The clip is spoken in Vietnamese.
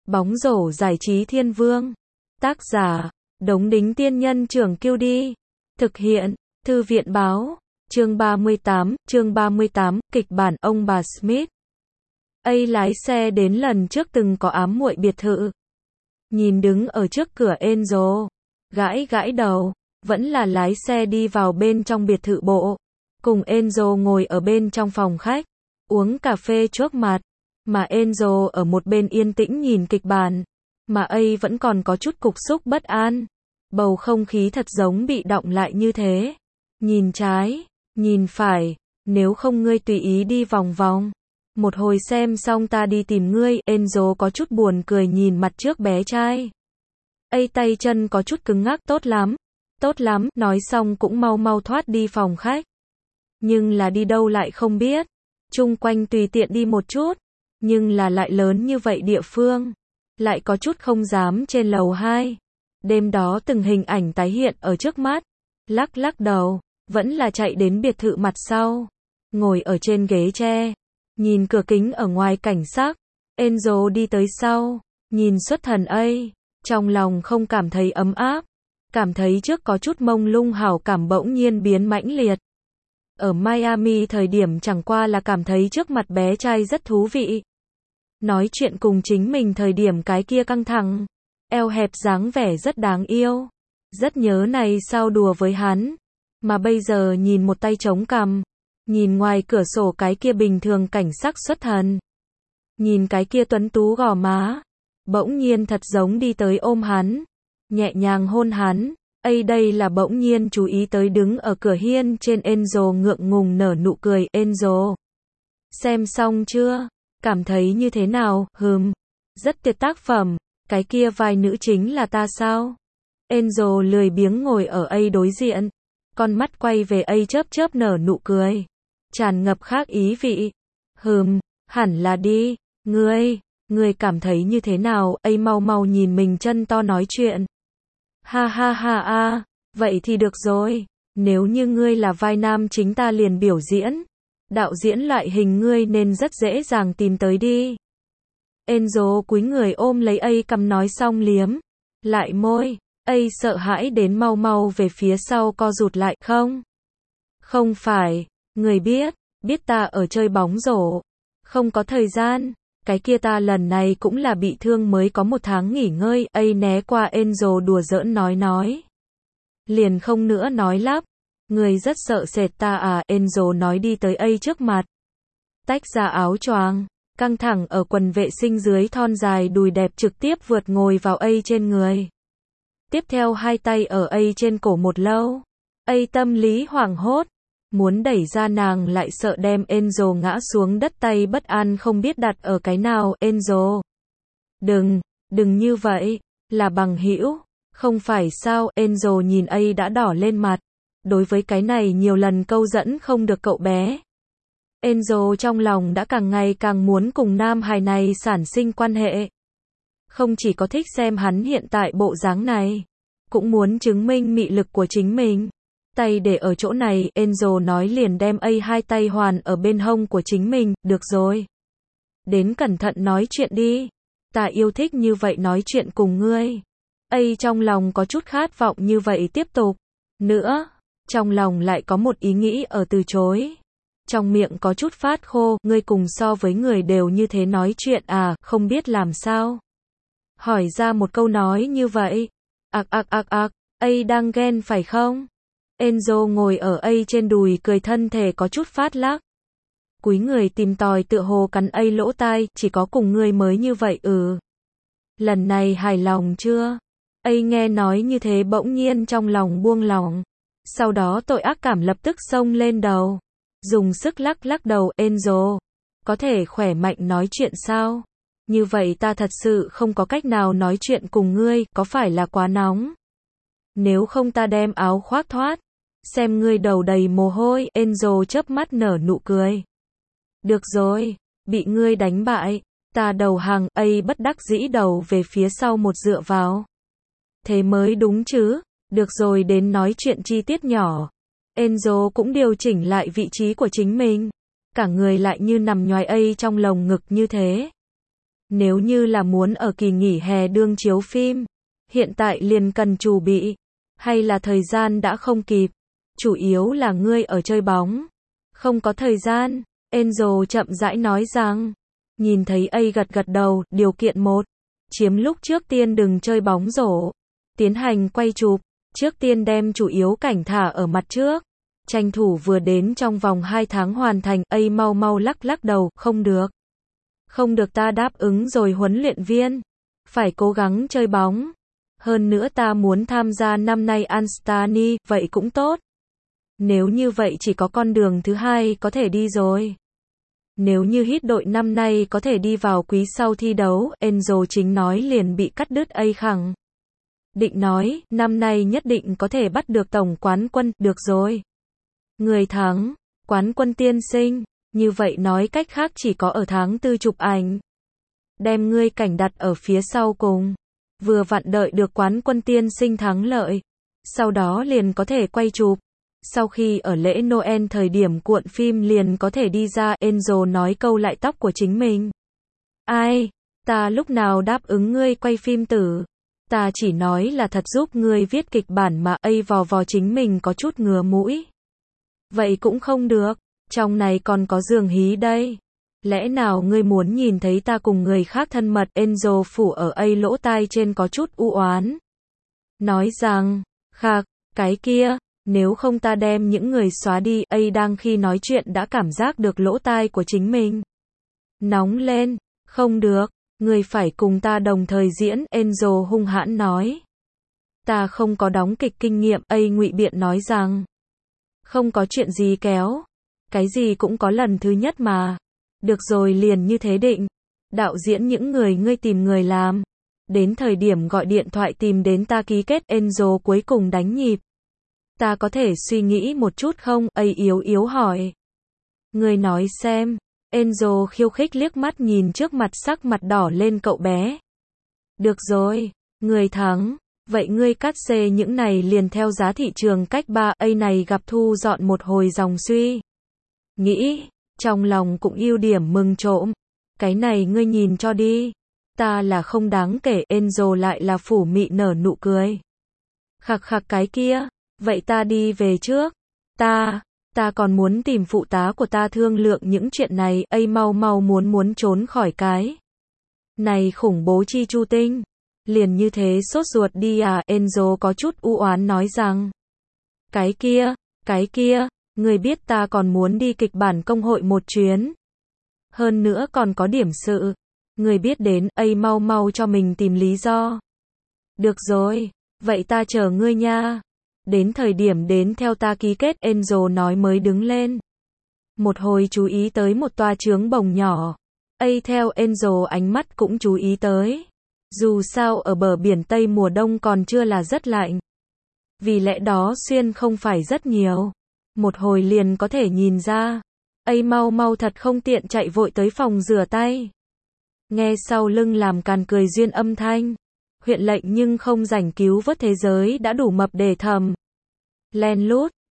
Bóng rổ giải trí thiên vương. Tác giả, Đống Đính Tiên Nhân Trưởng Kiêu Đi. Thực hiện, Thư viện Báo. Chương 38, kịch bản ông bà Smith. Lái xe đến lần trước từng có ám muội biệt thự. Nhìn đứng ở trước cửa Enzo, gãi đầu, vẫn là lái xe đi vào bên trong biệt thự bộ. Cùng Enzo ngồi ở bên trong phòng khách, uống cà phê trước mặt, mà Enzo ở một bên yên tĩnh nhìn kịch bản, mà vẫn còn có chút cục xúc bất an. Bầu không khí thật giống bị đọng lại như thế. Nhìn trái, nhìn phải, nếu không ngươi tùy ý đi vòng vòng. Một hồi xem xong ta đi tìm ngươi. Enzo có chút buồn cười nhìn mặt trước bé trai. Tay chân có chút cứng ngắc. Tốt lắm, nói xong cũng mau thoát đi phòng khách. Nhưng là đi đâu lại không biết. Chung quanh tùy tiện đi một chút, nhưng là lại lớn như vậy địa phương, lại có chút không dám trên lầu 2. Đêm đó từng hình ảnh tái hiện ở trước mắt, lắc đầu, vẫn là chạy đến biệt thự mặt sau, ngồi ở trên ghế tre, nhìn cửa kính ở ngoài cảnh sắc. Enzo đi tới sau, nhìn xuất thần trong lòng không cảm thấy ấm áp, cảm thấy trước có chút mông lung hảo cảm bỗng nhiên biến mãnh liệt. Ở Miami thời điểm chẳng qua là cảm thấy trước mặt bé trai rất thú vị. Nói chuyện cùng chính mình thời điểm cái kia căng thẳng, eo hẹp dáng vẻ rất đáng yêu. Rất nhớ này sao đùa với hắn. Mà bây giờ nhìn một tay chống cằm, nhìn ngoài cửa sổ cái kia bình thường cảnh sắc xuất thần. Nhìn cái kia tuấn tú gò má, bỗng nhiên thật giống đi tới ôm hắn, nhẹ nhàng hôn hắn. Đây là bỗng nhiên chú ý tới đứng ở cửa hiên trên Enzo ngượng ngùng nở nụ cười. Enzo, xem xong chưa? Cảm thấy như thế nào? Rất tuyệt tác phẩm. Cái kia vai nữ chính là ta sao? Enzo lười biếng ngồi ở đối diện, con mắt quay về chớp nở nụ cười, tràn ngập khác ý vị. Hẳn là đi. Ngươi cảm thấy như thế nào? Mau nhìn mình chân to nói chuyện. Ha, vậy thì được rồi. Nếu như ngươi là vai nam chính ta liền biểu diễn. Đạo diễn loại hình ngươi nên rất dễ dàng tìm tới đi. Enzo cúi người ôm lấy cằm nói xong liếm lại môi. Sợ hãi đến mau về phía sau co rụt lại. Không phải, người biết ta ở chơi bóng rổ, không có thời gian. Cái kia ta lần này cũng là bị thương mới có 1 tháng nghỉ ngơi. Né qua Enzo đùa giỡn nói. Liền không nữa nói lắp. Người rất sợ sệt ta à? Enzo nói đi tới trước mặt, tách ra áo choàng, căng thẳng ở quần vệ sinh dưới thon dài đùi đẹp trực tiếp vượt ngồi vào trên người. Tiếp theo hai tay ở trên cổ một lâu. Tâm lý hoảng hốt, muốn đẩy ra nàng lại sợ đem Enzo ngã xuống đất, tay bất an không biết đặt ở cái nào. Enzo, đừng như vậy, là bằng hữu, không phải sao? Enzo nhìn đã đỏ lên mặt, đối với cái này nhiều lần câu dẫn không được cậu bé. Enzo trong lòng đã càng ngày càng muốn cùng nam hài này sản sinh quan hệ. Không chỉ có thích xem hắn hiện tại bộ dáng này, cũng muốn chứng minh mị lực của chính mình. Tay để ở chỗ này, Enzo nói liền đem hai tay hoàn ở bên hông của chính mình. Được rồi, đến cẩn thận nói chuyện đi, ta yêu thích như vậy nói chuyện cùng ngươi. Trong lòng có chút khát vọng như vậy tiếp tục nữa, trong lòng lại có một ý nghĩ ở từ chối. Trong miệng có chút phát khô. Ngươi cùng so với người đều như thế nói chuyện à? Không biết làm sao hỏi ra một câu nói như vậy. Đang ghen phải không? Enzo ngồi ở trên đùi cười, thân thể có chút phát lắc, cúi người tìm tòi tựa hồ cắn lỗ tai. Chỉ có cùng ngươi mới như vậy. Lần này hài lòng chưa? Nghe nói như thế bỗng nhiên trong lòng buông lỏng, sau đó tội ác cảm lập tức xông lên đầu, dùng sức lắc đầu. Enzo, có thể khỏe mạnh nói chuyện sao? Như vậy ta thật sự không có cách nào nói chuyện cùng ngươi. Có phải là quá nóng? Nếu không ta đem áo khoác thoát, xem ngươi đầu đầy mồ hôi. Enzo chớp mắt nở nụ cười. Được rồi, bị ngươi đánh bại, ta đầu hàng. Bất đắc dĩ đầu về phía sau một dựa vào. Thế mới đúng chứ? Được rồi, đến nói chuyện chi tiết nhỏ. Enzo cũng điều chỉnh lại vị trí của chính mình, cả người lại như nằm nhoài trong lồng ngực như thế. Nếu như là muốn ở kỳ nghỉ hè đương chiếu phim, hiện tại liền cần chuẩn bị, hay là thời gian đã không kịp, chủ yếu là ngươi ở chơi bóng, không có thời gian, Angel chậm rãi nói rằng, nhìn thấy A gật gật đầu, điều kiện 1, chiếm lúc trước tiên đừng chơi bóng rổ, tiến hành quay chụp, trước tiên đem chủ yếu cảnh thả ở mặt trước, tranh thủ vừa đến trong vòng 2 tháng hoàn thành. A mau mau lắc lắc đầu, không được. Không được, ta đáp ứng rồi huấn luyện viên, phải cố gắng chơi bóng. Hơn nữa ta muốn tham gia năm nay Anstani, vậy cũng tốt. Nếu như vậy chỉ có con đường thứ hai có thể đi rồi. Nếu như hit đội năm nay có thể đi vào quý sau thi đấu, Angel chính nói liền bị cắt đứt. A khẳng định nói, năm nay nhất định có thể bắt được tổng quán quân, được rồi. Người thắng, quán quân tiên sinh, như vậy nói cách khác chỉ có ở tháng 4 chụp ảnh. Đem ngươi cảnh đặt ở phía sau cùng. Vừa vặn đợi được quán quân tiên sinh thắng lợi. Sau đó liền có thể quay chụp. Sau khi ở lễ Noel thời điểm cuộn phim liền có thể đi ra. Angel nói câu lại tóc của chính mình. Ai, ta lúc nào đáp ứng ngươi quay phim tử. Ta chỉ nói là thật giúp ngươi viết kịch bản mà. A vò vò chính mình có chút ngứa mũi. Vậy cũng không được, trong này còn có giường hí đây. Lẽ nào ngươi muốn nhìn thấy ta cùng người khác thân mật? Angel phủ ở A lỗ tai trên có chút u oán. Nói rằng, khạc, cái kia, nếu không ta đem những người xóa đi. A đang khi nói chuyện đã cảm giác được lỗ tai của chính mình nóng lên, không được, ngươi phải cùng ta đồng thời diễn. Angel hung hãn nói. Ta không có đóng kịch kinh nghiệm. A ngụy biện nói rằng, không có chuyện gì kéo, cái gì cũng có lần thứ nhất mà. Được rồi, liền như thế định. Đạo diễn những người ngươi tìm người làm. Đến thời điểm gọi điện thoại tìm đến ta ký kết. Angel cuối cùng đánh nhịp. Ta có thể suy nghĩ một chút không? A yếu yếu hỏi. Ngươi nói xem. Angel khiêu khích liếc mắt nhìn trước mặt sắc mặt đỏ lên cậu bé. Được rồi, người thắng. Vậy ngươi cắt xê những này liền theo giá thị trường cách 3. A này gặp thu dọn một hồi dòng suy nghĩ, trong lòng cũng ưu điểm mừng trộm. Cái này ngươi nhìn cho đi. Ta là không đáng kể. Angel lại là phủ mị nở nụ cười. Khạc khạc cái kia. Vậy ta đi về trước. Ta còn muốn tìm phụ tá của ta thương lượng những chuyện này. A mau mau muốn trốn khỏi cái này khủng bố chi chu tinh. Liền như thế sốt ruột đi à? Angel có chút u oán nói rằng. Cái kia, người biết ta còn muốn đi kịch bản công hội một chuyến. Hơn nữa còn có điểm sự. Người biết đến. A mau mau cho mình tìm lý do. Được rồi, vậy ta chờ ngươi nha. Đến thời điểm đến theo ta ký kết. Angel nói mới đứng lên. Một hồi chú ý tới một toa trướng bồng nhỏ. A theo Angel ánh mắt cũng chú ý tới. Dù sao ở bờ biển Tây mùa đông còn chưa là rất lạnh. Vì lẽ đó xuyên không phải rất nhiều. Một hồi liền có thể nhìn ra. A mau mau thật không tiện chạy vội tới phòng rửa tay. Nghe sau lưng làm càn cười duyên âm thanh. Huyện lệnh nhưng không rảnh cứu vớt thế giới đã đủ mập để thầm. Len lút.